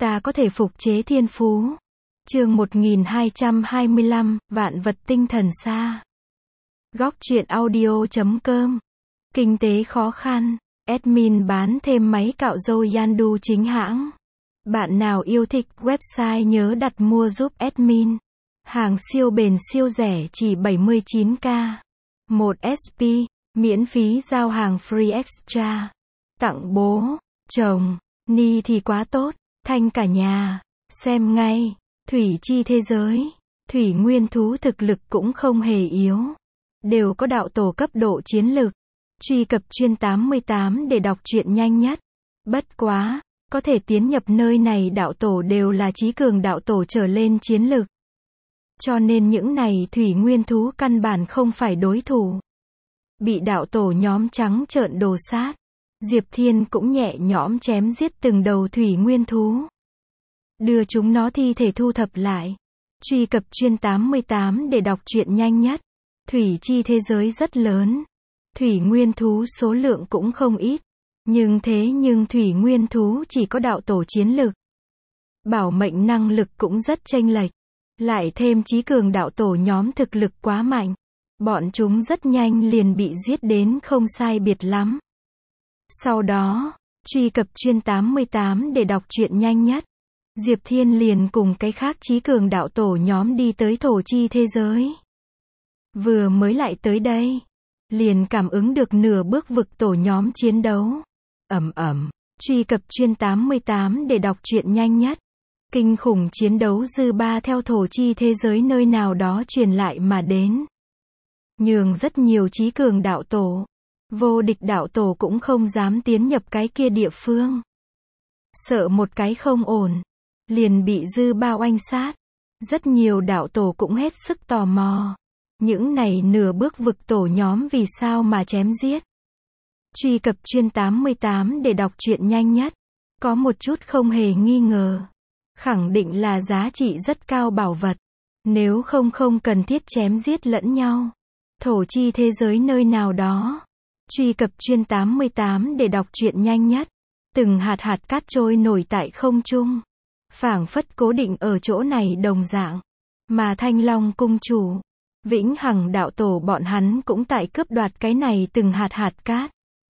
ta có thể phục chế thiên phú. Chương 1225, Vạn vật tinh thần xa. Góc truyện audio.com. Kinh tế khó khăn. Admin bán thêm máy cạo râu Yandu chính hãng. Bạn nào yêu thích website nhớ đặt mua giúp admin. Hàng siêu bền siêu rẻ chỉ 79k. 1 SP, miễn phí giao hàng free extra. Tặng bố, chồng, ni thì quá tốt, thanh cả nhà. Xem ngay. Thủy chi thế giới. Thủy nguyên thú thực lực cũng không hề yếu. Đều có đạo tổ cấp độ chiến lực. Truy cập chuyên 88 để đọc truyện nhanh nhất. Bất quá, có thể tiến nhập nơi này đạo tổ đều là chí cường đạo tổ trở lên chiến lực. Cho nên những này thủy nguyên thú căn bản không phải đối thủ. Bị đạo tổ nhóm trắng trợn đồ sát. Diệp Thiên cũng nhẹ nhõm chém giết từng đầu thủy nguyên thú. Đưa chúng nó thi thể thu thập lại. Truy cập chuyên 88 để đọc truyện nhanh nhất. Thủy chi thế giới rất lớn. Thủy nguyên thú số lượng cũng không ít. Nhưng thủy nguyên thú chỉ có đạo tổ chiến lực. Bảo mệnh năng lực cũng rất chênh lệch. Lại thêm chí cường đạo tổ nhóm thực lực quá mạnh. Bọn chúng rất nhanh liền bị giết đến không sai biệt lắm. Sau đó, truy cập chuyên 88 để đọc truyện nhanh nhất. Diệp Thiên liền cùng cái khác chí cường đạo tổ nhóm đi tới thổ chi thế giới. Vừa mới lại tới đây, liền cảm ứng được nửa bước vực tổ nhóm chiến đấu. Truy cập chuyên 88 để đọc truyện nhanh nhất. Kinh khủng chiến đấu dư ba theo thổ chi thế giới nơi nào đó truyền lại mà đến. Nhường rất nhiều chí cường đạo tổ, vô địch đạo tổ cũng không dám tiến nhập cái kia địa phương. Sợ một cái không ổn, liền bị dư ba oanh sát. Rất nhiều đạo tổ cũng hết sức tò mò. Những này nửa bước vực tổ nhóm vì sao mà chém giết. Truy cập chuyên 88 để đọc truyện nhanh nhất. Có một chút không hề nghi ngờ. Khẳng định là giá trị rất cao bảo vật. Nếu không cần thiết chém giết lẫn nhau. Thổ chi thế giới nơi nào đó. Truy cập chuyên 88 để đọc truyện nhanh nhất. Từng hạt cát trôi nổi tại không trung. Phảng phất cố định ở chỗ này đồng dạng. Mà Thanh Long cung chủ, Vĩnh Hằng đạo tổ bọn hắn cũng tại cướp đoạt cái này từng hạt cát.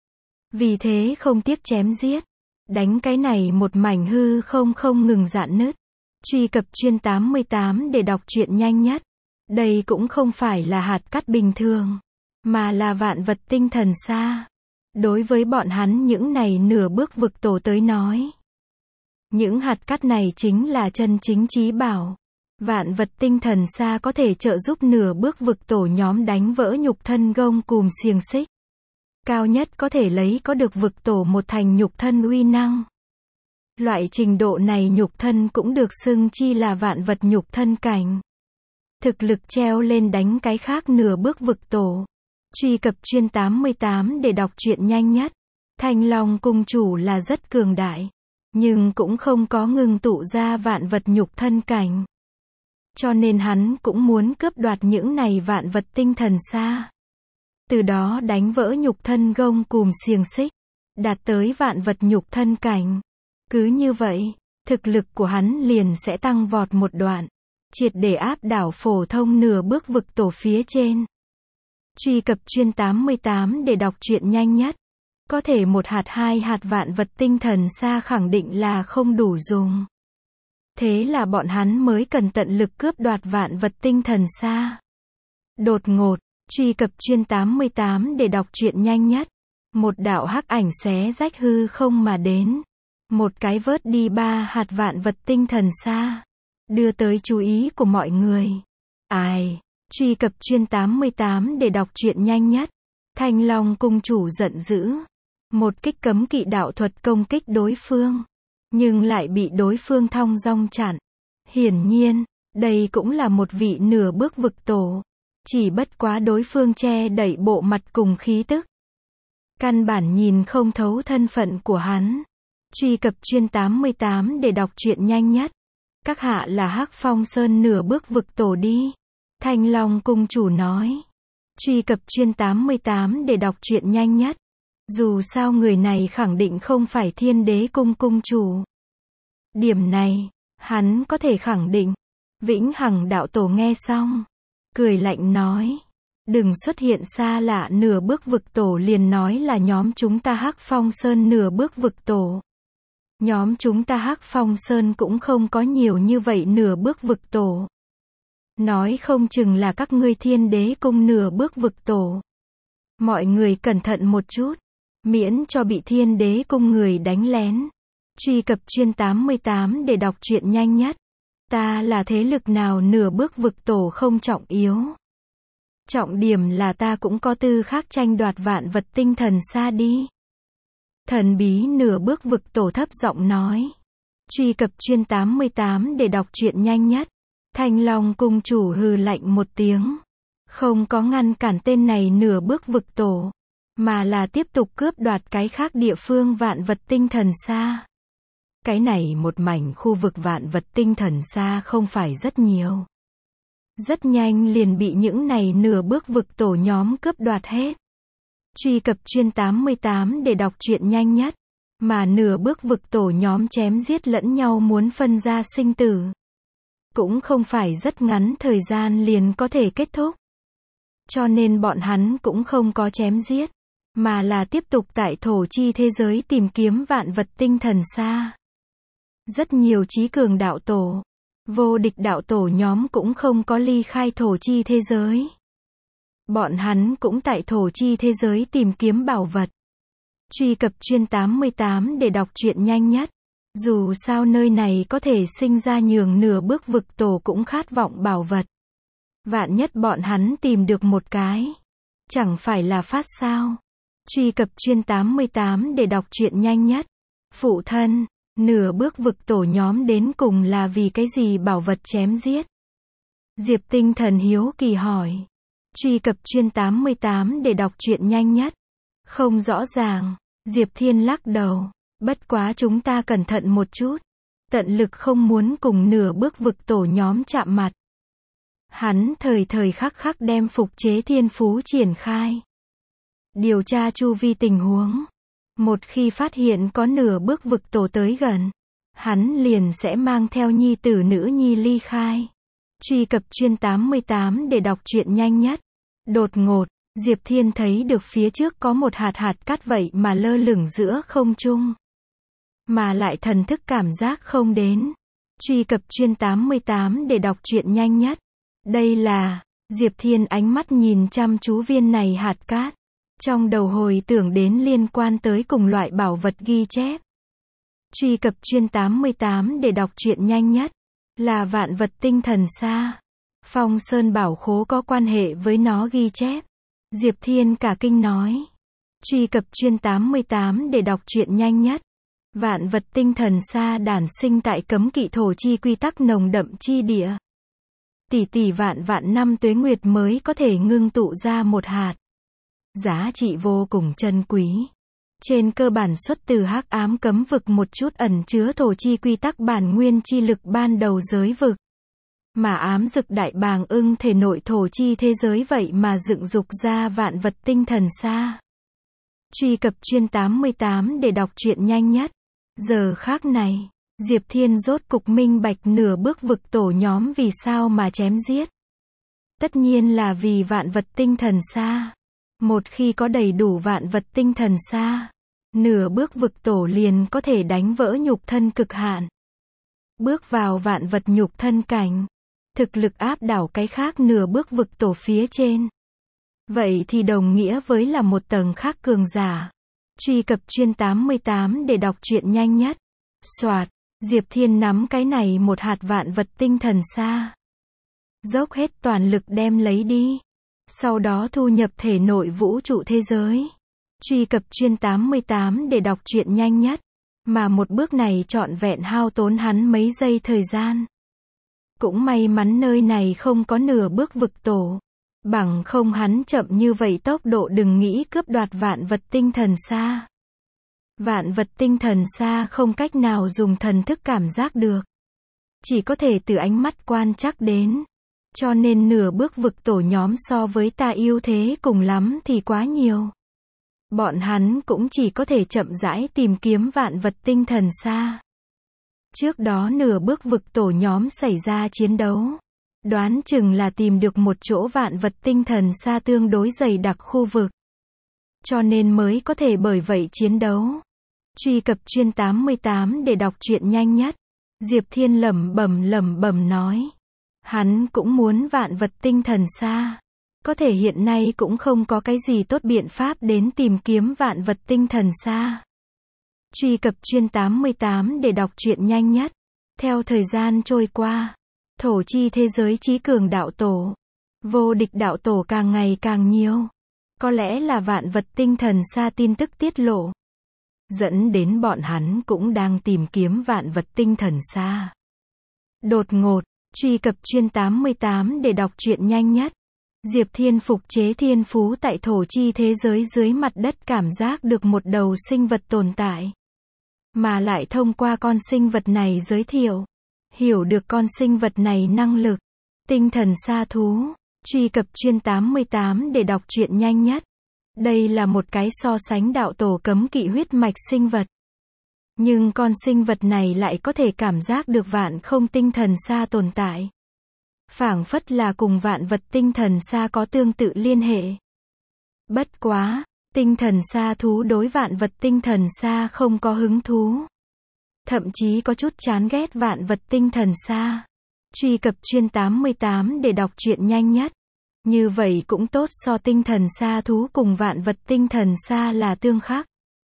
Vì thế không tiếc chém giết. Đánh cái này một mảnh hư không ngừng rạn nứt. Truy cập chuyên 88 để đọc truyện nhanh nhất. Đây cũng không phải là hạt cát bình thường, mà là vạn vật tinh thần xa. Đối với bọn hắn những này nửa bước vực tổ tới nói. Những hạt cát này chính là chân chính chí bảo. Vạn vật tinh thần xa có thể trợ giúp nửa bước vực tổ nhóm đánh vỡ nhục thân gông cùm xiềng xích. Cao nhất có thể lấy có được vực tổ một thành nhục thân uy năng. Loại trình độ này nhục thân cũng được xưng chi là vạn vật nhục thân cảnh. Thực lực treo lên đánh cái khác nửa bước vực tổ. Truy cập chuyên 88 để đọc truyện nhanh nhất. Thanh Long cung chủ là rất cường đại. Nhưng cũng không có ngừng tụ ra vạn vật nhục thân cảnh. Cho nên hắn cũng muốn cướp đoạt những này vạn vật tinh thần xa. Từ đó đánh vỡ nhục thân gông cùm xiềng xích. Đạt tới vạn vật nhục thân cảnh. Cứ như vậy, thực lực của hắn liền sẽ tăng vọt một đoạn. Triệt để áp đảo phổ thông nửa bước vực tổ phía trên. Truy cập chuyên 88 để đọc truyện nhanh nhất. Có thể một hai hạt vạn vật tinh thần xa khẳng định là không đủ dùng. Thế là bọn hắn mới cần tận lực cướp đoạt vạn vật tinh thần xa. Đột ngột, truy cập chuyên 88 để đọc truyện nhanh nhất. Một đạo hắc ảnh xé rách hư không mà đến. Một cái vớt đi 3 hạt vạn vật tinh thần xa. Đưa tới chú ý của mọi người. Truy cập chuyên 88 để đọc truyện nhanh nhất. Thanh Long cung chủ giận dữ. Một kích cấm kỵ đạo thuật công kích đối phương. Nhưng lại bị đối phương thong dong chặn. Hiển nhiên, đây cũng là một vị nửa bước vực tổ. Chỉ bất quá đối phương che đậy bộ mặt cùng khí tức. Căn bản nhìn không thấu thân phận của hắn. Truy cập chuyên 88 để đọc truyện nhanh nhất. Các hạ là Hắc Phong Sơn nửa bước vực tổ đi. Thanh Long cung chủ nói. Truy cập chuyên 88 để đọc truyện nhanh nhất. Dù sao người này khẳng định không phải Thiên Đế cung cung chủ. Điểm này, hắn có thể khẳng định. Vĩnh Hằng đạo tổ nghe xong, cười lạnh nói. Đừng xuất hiện xa lạ nửa bước vực tổ liền nói là nhóm chúng ta Hắc Phong Sơn nửa bước vực tổ. Nhóm chúng ta Hắc Phong Sơn cũng không có nhiều như vậy nửa bước vực tổ. Nói không chừng là các ngươi Thiên Đế Cung nửa bước vực tổ. Mọi người cẩn thận một chút, miễn cho bị Thiên Đế Cung người đánh lén. Truy cập chuyên 88 để đọc truyện nhanh nhất. Ta là thế lực nào nửa bước vực tổ không trọng yếu. Trọng điểm là ta cũng có tư khác tranh đoạt vạn vật tinh thần xa đi. Thần bí nửa bước vực tổ thấp giọng nói. Truy cập chuyên 88 để đọc truyện nhanh nhất. Thanh Long cung chủ hừ lạnh một tiếng. Không có ngăn cản tên này nửa bước vực tổ, mà là tiếp tục cướp đoạt cái khác địa phương vạn vật tinh thần xa. Cái này một mảnh khu vực vạn vật tinh thần xa không phải rất nhiều. Rất nhanh liền bị những này nửa bước vực tổ nhóm cướp đoạt hết. Truy cập chuyên 88 để đọc truyện nhanh nhất. Mà nửa bước vực tổ nhóm chém giết lẫn nhau muốn phân ra sinh tử. Cũng không phải rất ngắn thời gian liền có thể kết thúc. Cho nên bọn hắn cũng không có chém giết, mà là tiếp tục tại thổ chi thế giới tìm kiếm vạn vật tinh thần xa. Rất nhiều trí cường đạo tổ, vô địch đạo tổ nhóm cũng không có ly khai thổ chi thế giới. Bọn hắn cũng tại thổ chi thế giới tìm kiếm bảo vật. Truy cập chuyên 88 để đọc truyện nhanh nhất. Dù sao nơi này có thể sinh ra nhường nửa bước vực tổ cũng khát vọng bảo vật. Vạn nhất bọn hắn tìm được một cái, chẳng phải là phát sao. Truy cập chuyên 88 để đọc truyện nhanh nhất. Phụ thân, nửa bước vực tổ nhóm đến cùng là vì cái gì bảo vật chém giết? Diệp Tinh Thần hiếu kỳ hỏi. Truy cập chuyên 88 để đọc truyện nhanh nhất. Không rõ ràng, Diệp Thiên lắc đầu. Bất quá chúng ta cẩn thận một chút. Tận lực không muốn cùng nửa bước vực tổ nhóm chạm mặt. Hắn thời thời khắc khắc đem phục chế thiên phú triển khai. Điều tra chu vi tình huống. Một khi phát hiện có nửa bước vực tổ tới gần, hắn liền sẽ mang theo nhi tử nữ nhi ly khai. Truy cập chuyên 88 để đọc truyện nhanh nhất. Đột ngột, Diệp Thiên thấy được phía trước có một hạt hạt cát vậy mà lơ lửng giữa không trung. Mà lại thần thức cảm giác không đến. Truy cập chuyên 88 để đọc truyện nhanh nhất. Đây là, Diệp Thiên ánh mắt nhìn chăm chú viên này hạt cát. Trong đầu hồi tưởng đến liên quan tới cùng loại bảo vật ghi chép. Truy cập chuyên 88 để đọc truyện nhanh nhất. Là vạn vật tinh thần xa. Phong Sơn bảo khố có quan hệ với nó ghi chép. Diệp Thiên cả kinh nói. Truy cập chuyên 88 để đọc truyện nhanh nhất. Vạn vật tinh thần xa đản sinh tại cấm kỵ thổ chi quy tắc nồng đậm chi địa. Tỷ tỷ vạn vạn năm tuế nguyệt mới có thể ngưng tụ ra một hạt. Giá trị vô cùng chân quý. Trên cơ bản xuất từ hắc ám cấm vực một chút ẩn chứa thổ chi quy tắc bản nguyên chi lực ban đầu giới vực. Mà ám dực đại bàng ưng thể nội thổ chi thế giới vậy mà dựng dục ra vạn vật tinh thần xa. Truy cập chuyên 88 để đọc truyện nhanh nhất. Giờ khác này, Diệp Thiên rốt cục minh bạch nửa bước vực tổ nhóm vì sao mà chém giết. Tất nhiên là vì vạn vật tinh thần xa. Một khi có đầy đủ vạn vật tinh thần xa, nửa bước vực tổ liền có thể đánh vỡ nhục thân cực hạn. Bước vào vạn vật nhục thân cảnh. Thực lực áp đảo cái khác nửa bước vực tổ phía trên. Vậy thì đồng nghĩa với là một tầng khác cường giả. Truy cập chuyên 88 để đọc truyện nhanh nhất. Soạt, Diệp Thiên nắm cái này một hạt vạn vật tinh thần xa. Dốc hết toàn lực đem lấy đi. Sau đó thu nhập thể nội vũ trụ thế giới. Truy cập chuyên 88 để đọc truyện nhanh nhất. Mà một bước này trọn vẹn hao tốn hắn mấy giây thời gian. Cũng may mắn nơi này không có nửa bước vực tổ. Bằng không hắn chậm như vậy tốc độ đừng nghĩ cướp đoạt vạn vật tinh thần xa. Vạn vật tinh thần xa không cách nào dùng thần thức cảm giác được. Chỉ có thể từ ánh mắt quan trắc đến. Cho nên nửa bước vực tổ nhóm so với ta ưu thế cùng lắm thì quá nhiều. Bọn hắn cũng chỉ có thể chậm rãi tìm kiếm vạn vật tinh thần xa. Trước đó nửa bước vực tổ nhóm xảy ra chiến đấu. Đoán chừng là tìm được một chỗ vạn vật tinh thần xa tương đối dày đặc khu vực. Cho nên mới có thể bởi vậy chiến đấu. Truy cập chuyên 88 để đọc truyện nhanh nhất. Diệp Thiên lẩm bẩm nói. Hắn cũng muốn vạn vật tinh thần xa. Có thể hiện nay cũng không có cái gì tốt biện pháp đến tìm kiếm vạn vật tinh thần xa. Truy cập chuyên 88 để đọc truyện nhanh nhất. Theo thời gian trôi qua, thổ chi thế giới chí cường đạo tổ, vô địch đạo tổ càng ngày càng nhiều. Có lẽ là vạn vật tinh thần xa tin tức tiết lộ, dẫn đến bọn hắn cũng đang tìm kiếm vạn vật tinh thần xa. Đột ngột, truy cập chuyên 88 để đọc truyện nhanh nhất. Diệp Thiên phục chế thiên phú tại thổ chi thế giới dưới mặt đất cảm giác được một đầu sinh vật tồn tại. Mà lại thông qua con sinh vật này giới thiệu, hiểu được con sinh vật này năng lực. Tinh thần sa thú. Truy cập chuyên 88 để đọc truyện nhanh nhất. Đây là một cái so sánh đạo tổ cấm kỵ huyết mạch sinh vật. Nhưng con sinh vật này lại có thể cảm giác được vạn không tinh thần xa tồn tại. Phảng phất là cùng vạn vật tinh thần xa có tương tự liên hệ. Bất quá, tinh thần xa thú đối vạn vật tinh thần xa không có hứng thú. Thậm chí có chút chán ghét vạn vật tinh thần xa. Truy cập chuyên 88 để đọc truyện nhanh nhất. Như vậy cũng tốt, so tinh thần xa thú cùng vạn vật tinh thần xa là tương khắc.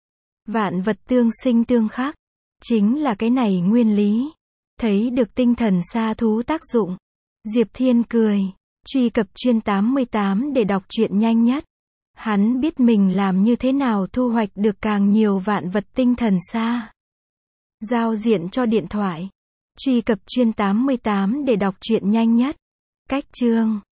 Vạn vật tương sinh tương khắc. Chính là cái này nguyên lý. Thấy được tinh thần xa thú tác dụng. Diệp Thiên cười. Truy cập chuyên 88 để đọc truyện nhanh nhất. Hắn biết mình làm như thế nào thu hoạch được càng nhiều vạn vật tinh thần xa. Giao diện cho điện thoại. Truy cập chuyên 88 để đọc truyện nhanh nhất. Cách chương